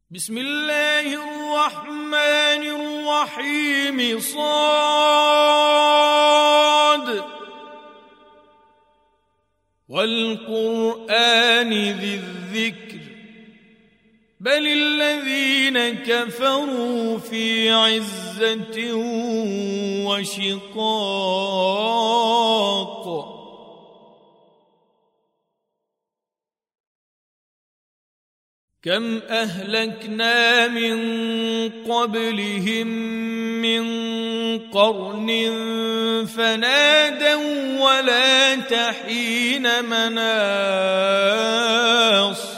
بسم الله الرحمن الرحيم صاد والقرآن ذي الذكر بل الذين كفروا في عزة وشقاق كم أهلكنا من قبلهم من قرن فنادوا ولا تحين مناص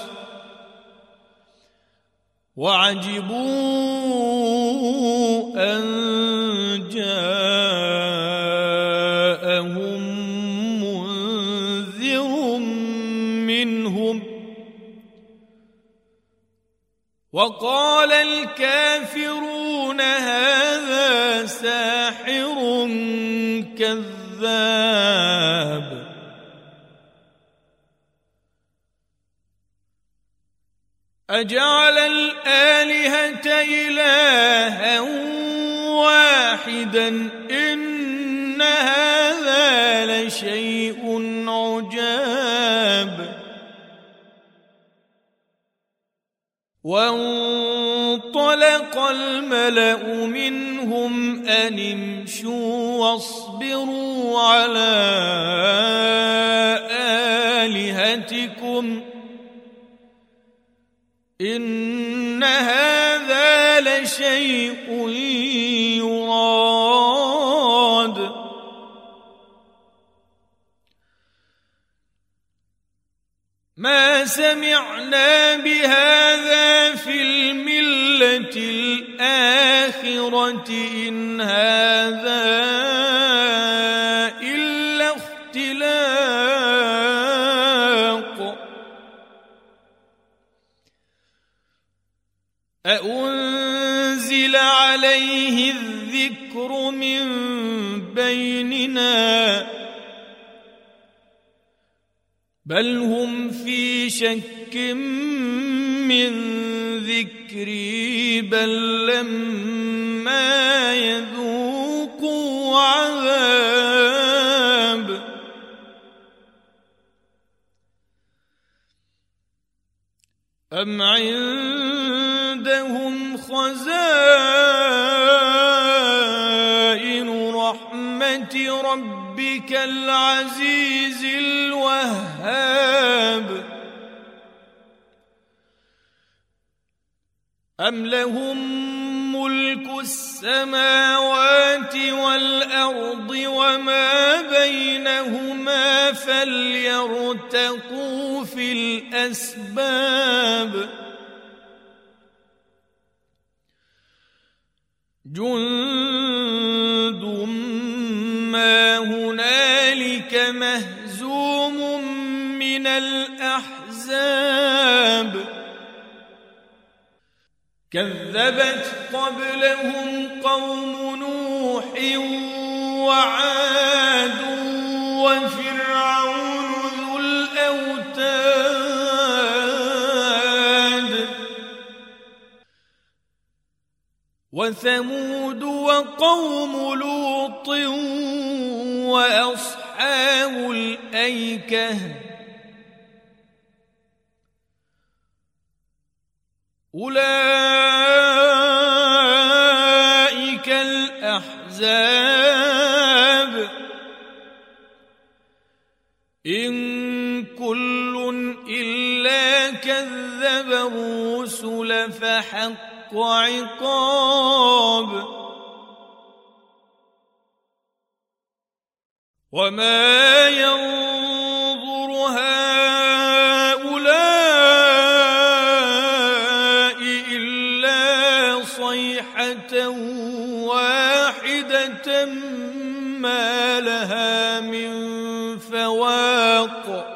وعجبوا أن جاءهم منذر منهم وقال الكافرون هذا ساحر كذاب أجعل الآلهة إلها واحدا إن هذا لشيء عجاب وانطلق الملأ منهم أن امشوا واصبروا على آلهتكم إن هذا لشيء يراد ما سمعنا بهذا في الملة الآخرة إن هذا إلا اختلاق أأنزل عليه الذكر من بيننا بل هم في شك من ذكري بل لما يذوقوا عذاب أم عندهم خزائن رحمة ربك العزيز الوهاب أم لهم ملك السماوات والأرض وما بينهما فليرتقوا في الأسباب جند ما هنالك مهزوم من الأحزاب كذبت قبلهم قوم نوح وعاد وفرعون ذو الأوتاد وثمود وقوم لوط وأصحاب الأيكة أولئك الأحزاب إن كل إلا كذب الرسل فحق عقاب وما ينظر هؤلاء إلا صيحة واحدة ما لها من فواق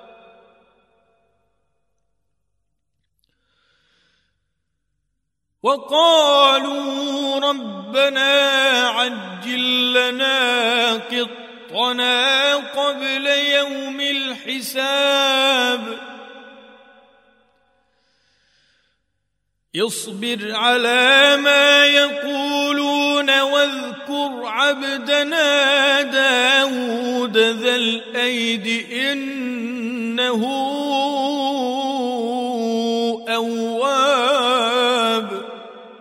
وقالوا ربنا عجل لنا قطنا قبل يوم الحساب اصبر على ما يقولون واذكر عبدنا داود ذا الأيد إنه أواب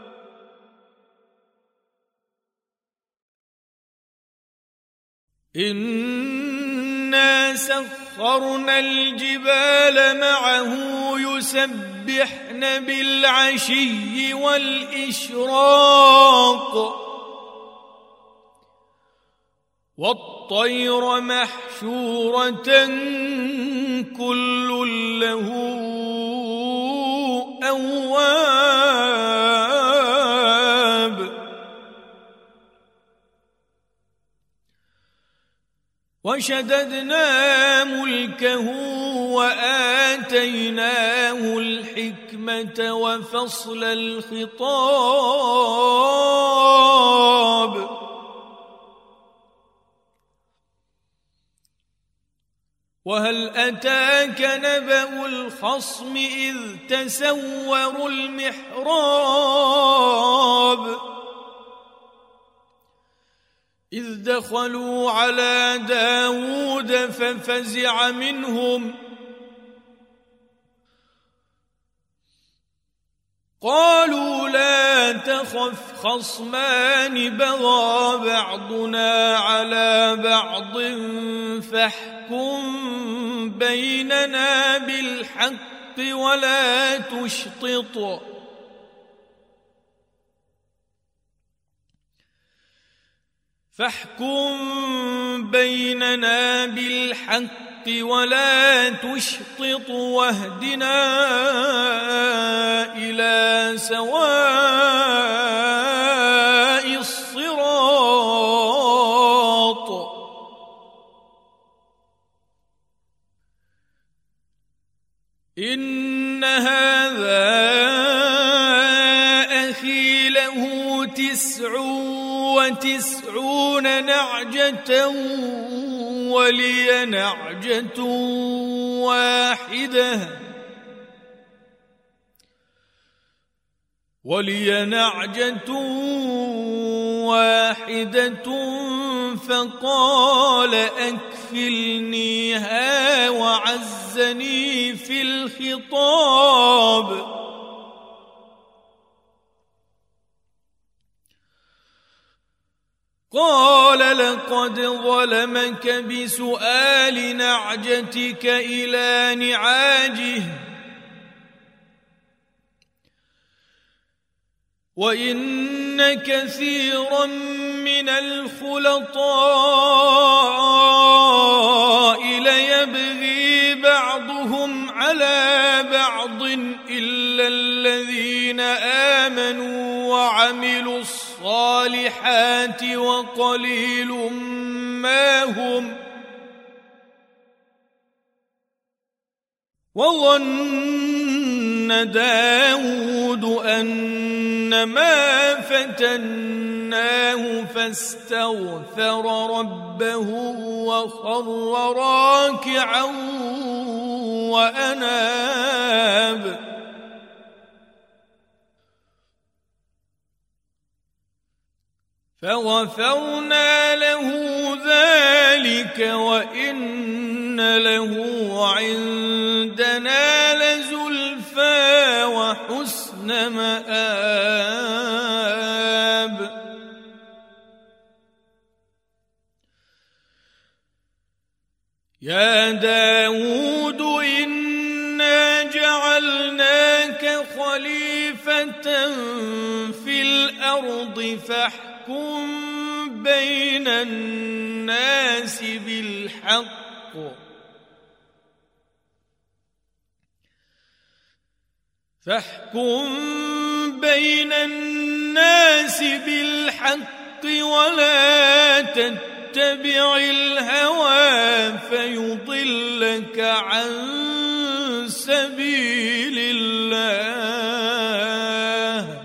إنا سخرنا الجبال معه يسبحن بالعشي والإشراق والطير محشورة كل له أواب وشددنا ملكه وآتيناه الحكمة وفصل الخطاب وهل أتاك نبأ الخصم إذ تسوروا المحراب إذ دخلوا على داود ففزع منهم قالوا لا تخف خصمان بغى بعضنا على بعض فاحكم بيننا بالحق ولا تشطط واهدنا إلى سواء الصراط إن هذا أخي له 99 نعجة ولي نعجة واحدة فقال أكفلنيها وعزني في الخطاب قال لقد ظلمك بسؤال نعجتك إلى نعاجه وإن كثيرا من الخلطاء ليبغي بعضهم على بعض إلا الذين آمنوا وعملوا الصالحات وقليل ما هم وظن داود أنما فتناه فاستغفر ربه وخر راكعا وأناب فغفرنا له ذلك وإن له عندنا لزلفى وحسن مآب يا داود إنا جعلناك خليفة في الأرض فاحكم بين الناس بالحق ولا تتبع الهوى فيضلك عن سبيل الله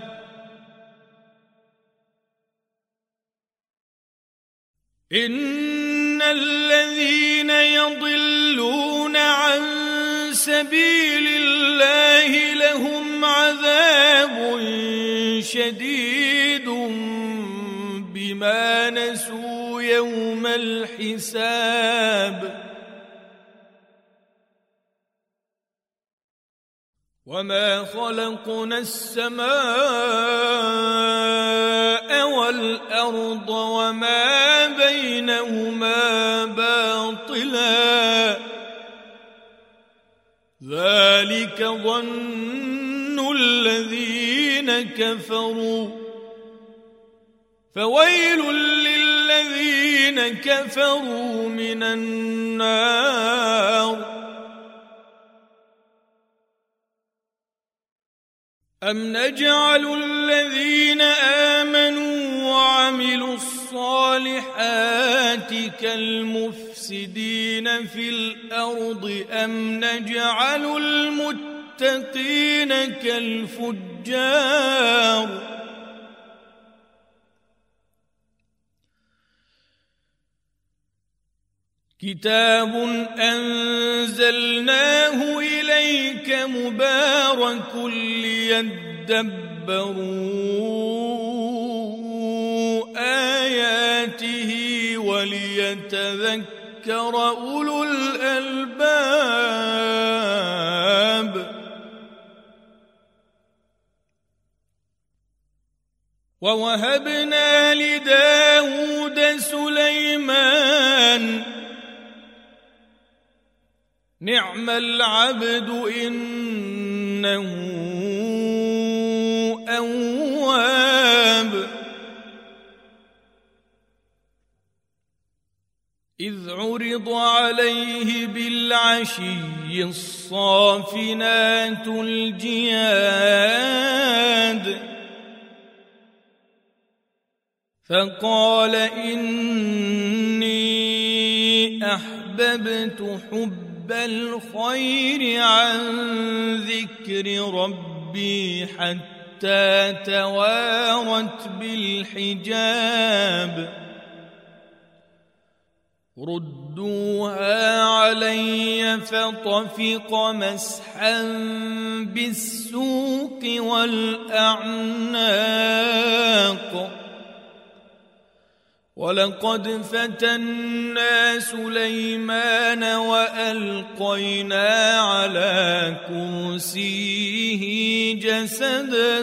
إن الذين يضلون عن سبيل الله لهم عذاب شديد بما نسوا يوم الحساب وما خلقنا السماء والأرض وما بينهما باطلا ذلك ظن الذين كفروا فويل للذين كفروا من النار أم نجعل الذين آمنوا وعملوا الصالحات كالمفسدين في الأرض أم نجعل المتقين كالفجار كتاب أنزلناه إليك مبارك ليدبروا آياته وليتذكر أولو الألباب ووهبنا لداود سليمان نعم العبد إنه أواب إذ عرض عليه بالعشي الصافنات الجياد فقال إني أحببت حب الخير عن ذكر ربي حتى توارت بالحجاب ردوها علي فطفق مسحا بالسوق والأعناق ولقد فتنا سليمان وألقينا على كرسيه جسدا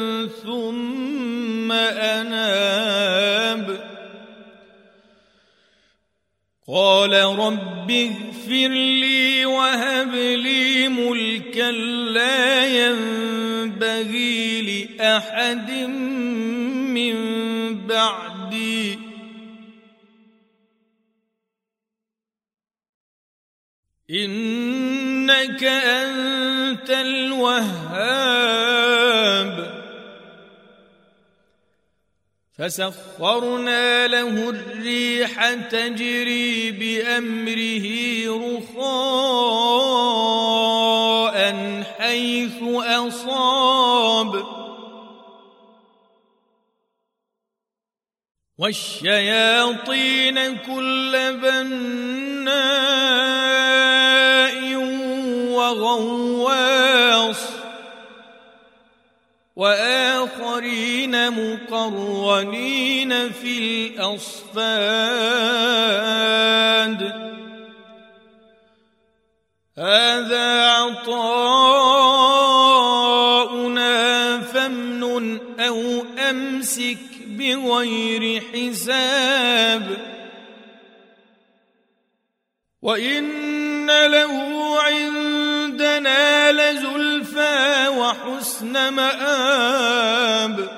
ثم أناب قال رب اغفر لي وهب لي ملكا لا ينبغي لأحد من بعدي إنك أنت الوهاب فسخرنا له الريح تجري بأمره رخاء حيث أصاب والشياطين كل بناء وغواص وآخرين مقرنين في الأصفاد هذا عطاؤنا فامنن أو أمسك بغير حساب وإن له عندنا لزلفى وحسن مآب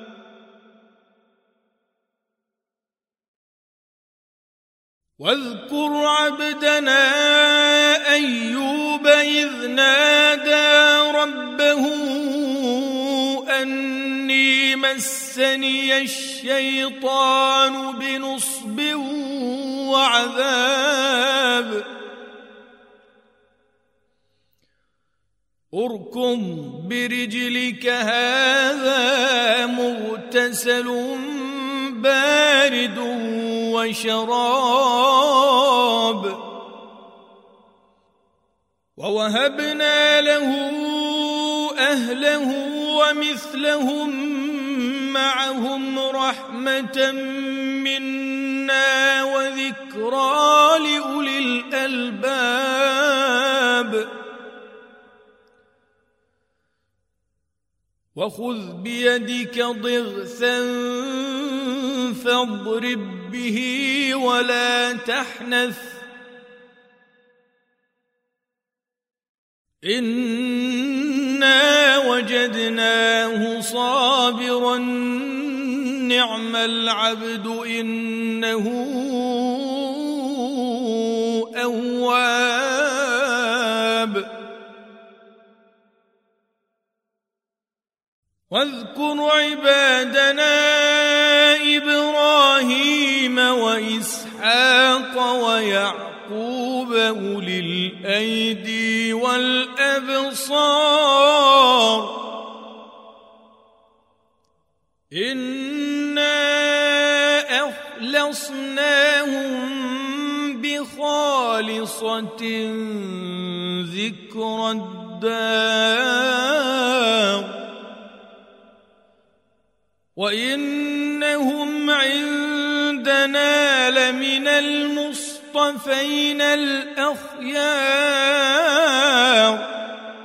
واذكر عبدنا أيوب إذ نادى ربه أني مسني الشيطان بنصب وعذاب اركض برجلك هذا مغتسل بارد وشراب ووهبنا له أهله ومثلهم معهم رحمة منا وذكرى لأولي الألباب وخذ بيدك ضغثا فاضرب به ولا تحنث إنا وجدناه صابرا نعم العبد إنه أواب واذكر عبادنا إبراهيم وإسحاق ويعقوب أولي الأيدي والأبصار إنا أخلصناهم بخالصة ذكر الدار وإنهم عندنا لمن المصطفين الأخيار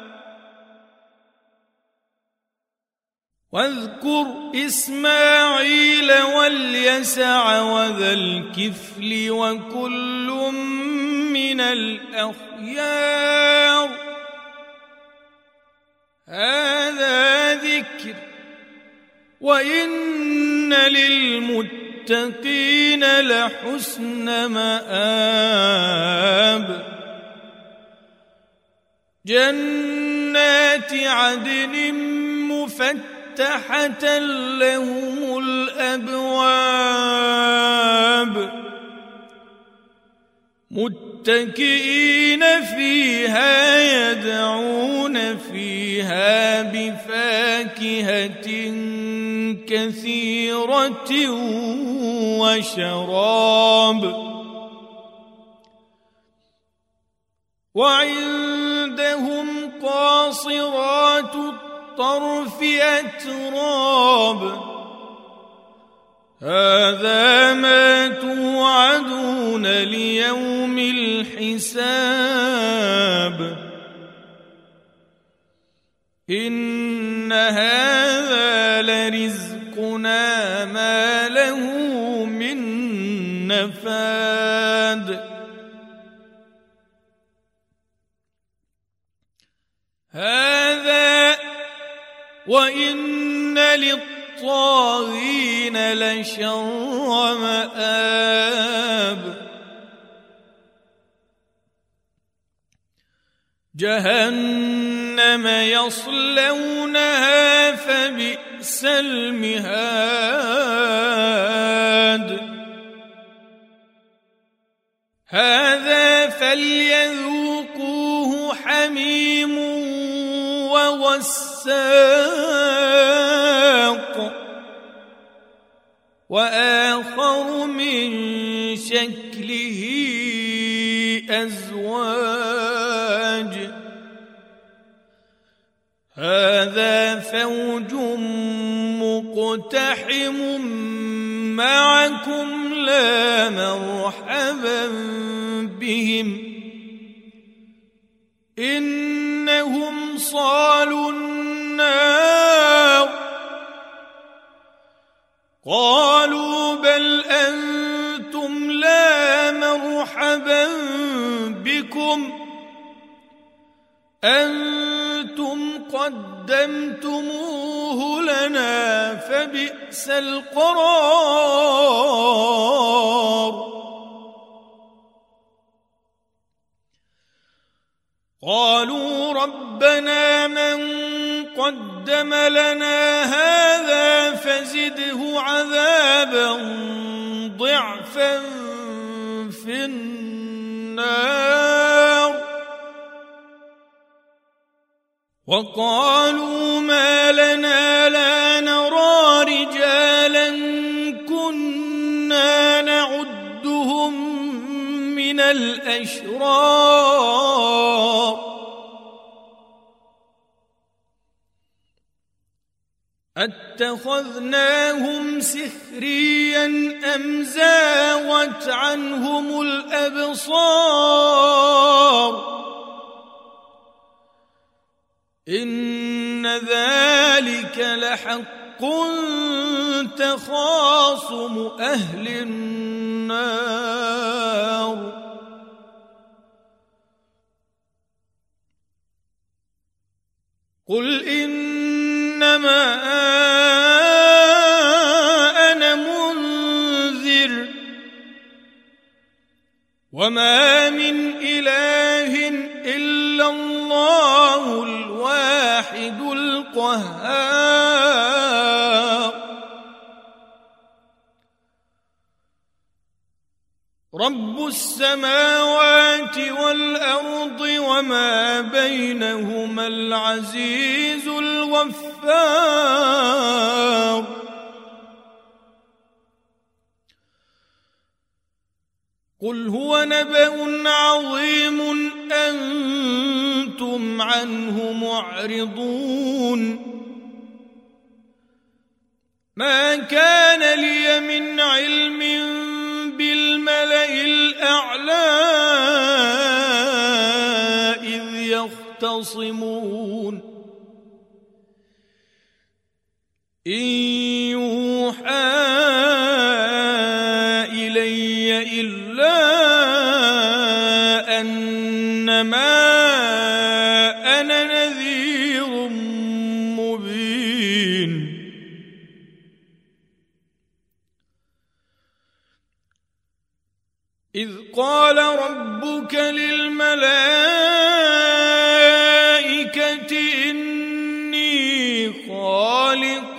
واذكر إسماعيل واليسع وذا الكفل وكل من الأخيار هذا ذكر وإن للمتقين لحسن مآب جنات عدن مفتحة لهم الأبواب متكئين فيها يدعون فيها بفاكهة كثيرة وشراب وعندهم قاصرات الطرف أتراب هذا ما توعدون ليوم الحساب إن هذا لرزقنا ما له من نفاد هذا وإن للطاغين لشر مآب جهنم يصلونها فبئس المهاد هذا فليذوقوه حميم وغساق وآخر من شكله أزواج هذا فوج مقتحم معكم لا مرحبا بهم إنهم صالوا النار قالوا بل أنتم لا مرحبا بكم أنتم قدمتموه لنا فبئس القرار قالوا ربنا من قدم لنا هذا فزده عذابا ضعفا في النار وقالوا ما لنا لا نرى رجالا كنا نعدهم من الأشرار أتخذناهم سخريا أم زاغت عنهم الأبصار إن ذلك لحق تخاصم أهل النار قل إنما أنا منذر وما من إله إلا الله الواحد القهار رب السماوات والأرض وما بينهما العزيز الغفار قل هو نبأ عظيم أنتم عنه معرضون ما كان لي من علم بالملأ الأعلى إذ يختصمون إن يوحى إلي إلا أنما أنا نذير مبين إذ قال ربك للملائكة إني خالق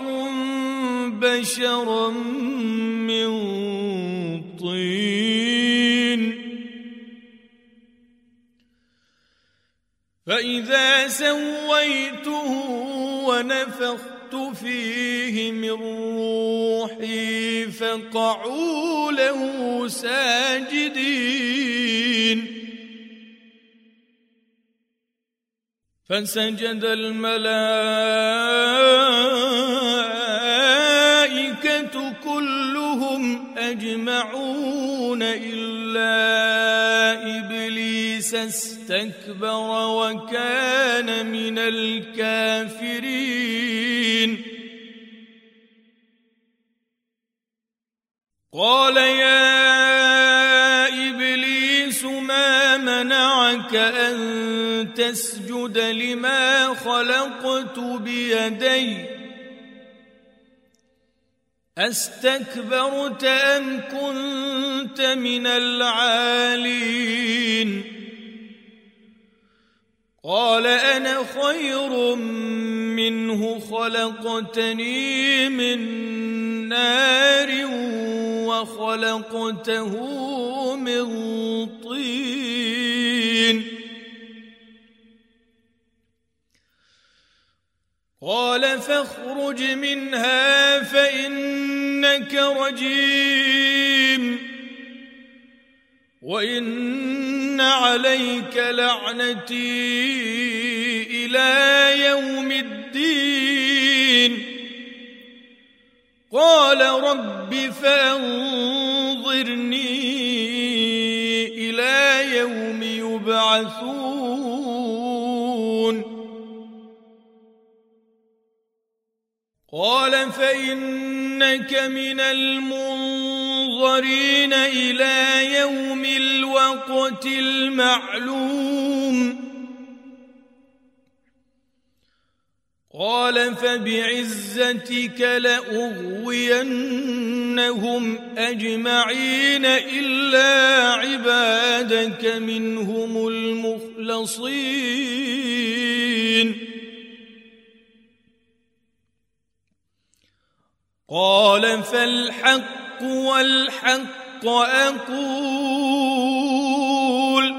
بشرا من طين فإذا سويته ونفخت فيه من روحي فقعوا له ساجدين فسجد الملائكة كلهم أجمعون إلا إبليس استكبر وكان من الكافرين قال يا إبليس ما منعك أن تسجد لما خلقت بيدي أستكبرت أم كنت من العالين قال أنا خير منه خلقتني من نار وخلقته من طين قال فاخرج منها فإنك رجيم وإن عليك لعنتي إلى يوم الدين قال رب فأنظرني إلى يوم يبعثون قال فإنك من المنظرين إلى يوم الوقت المعلوم قال فبعزتك لأغوينهم أجمعين إلا عبادك منهم المخلصين قال فالحق والحق أقول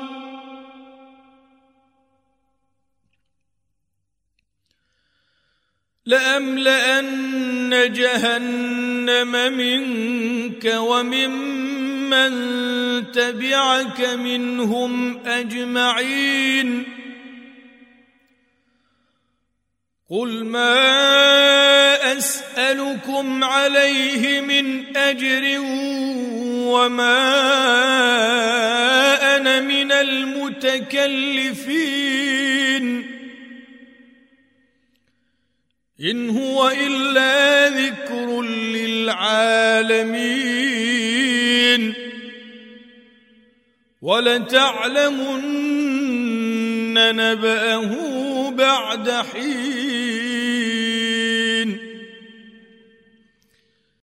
لأملأن جهنم منك وممن تبعك منهم أجمعين قل ما أسألكم عليه من أجر وما أنا من المتكلفين إن هو إلا ذكر للعالمين ولتعلمن نبأه بعد حين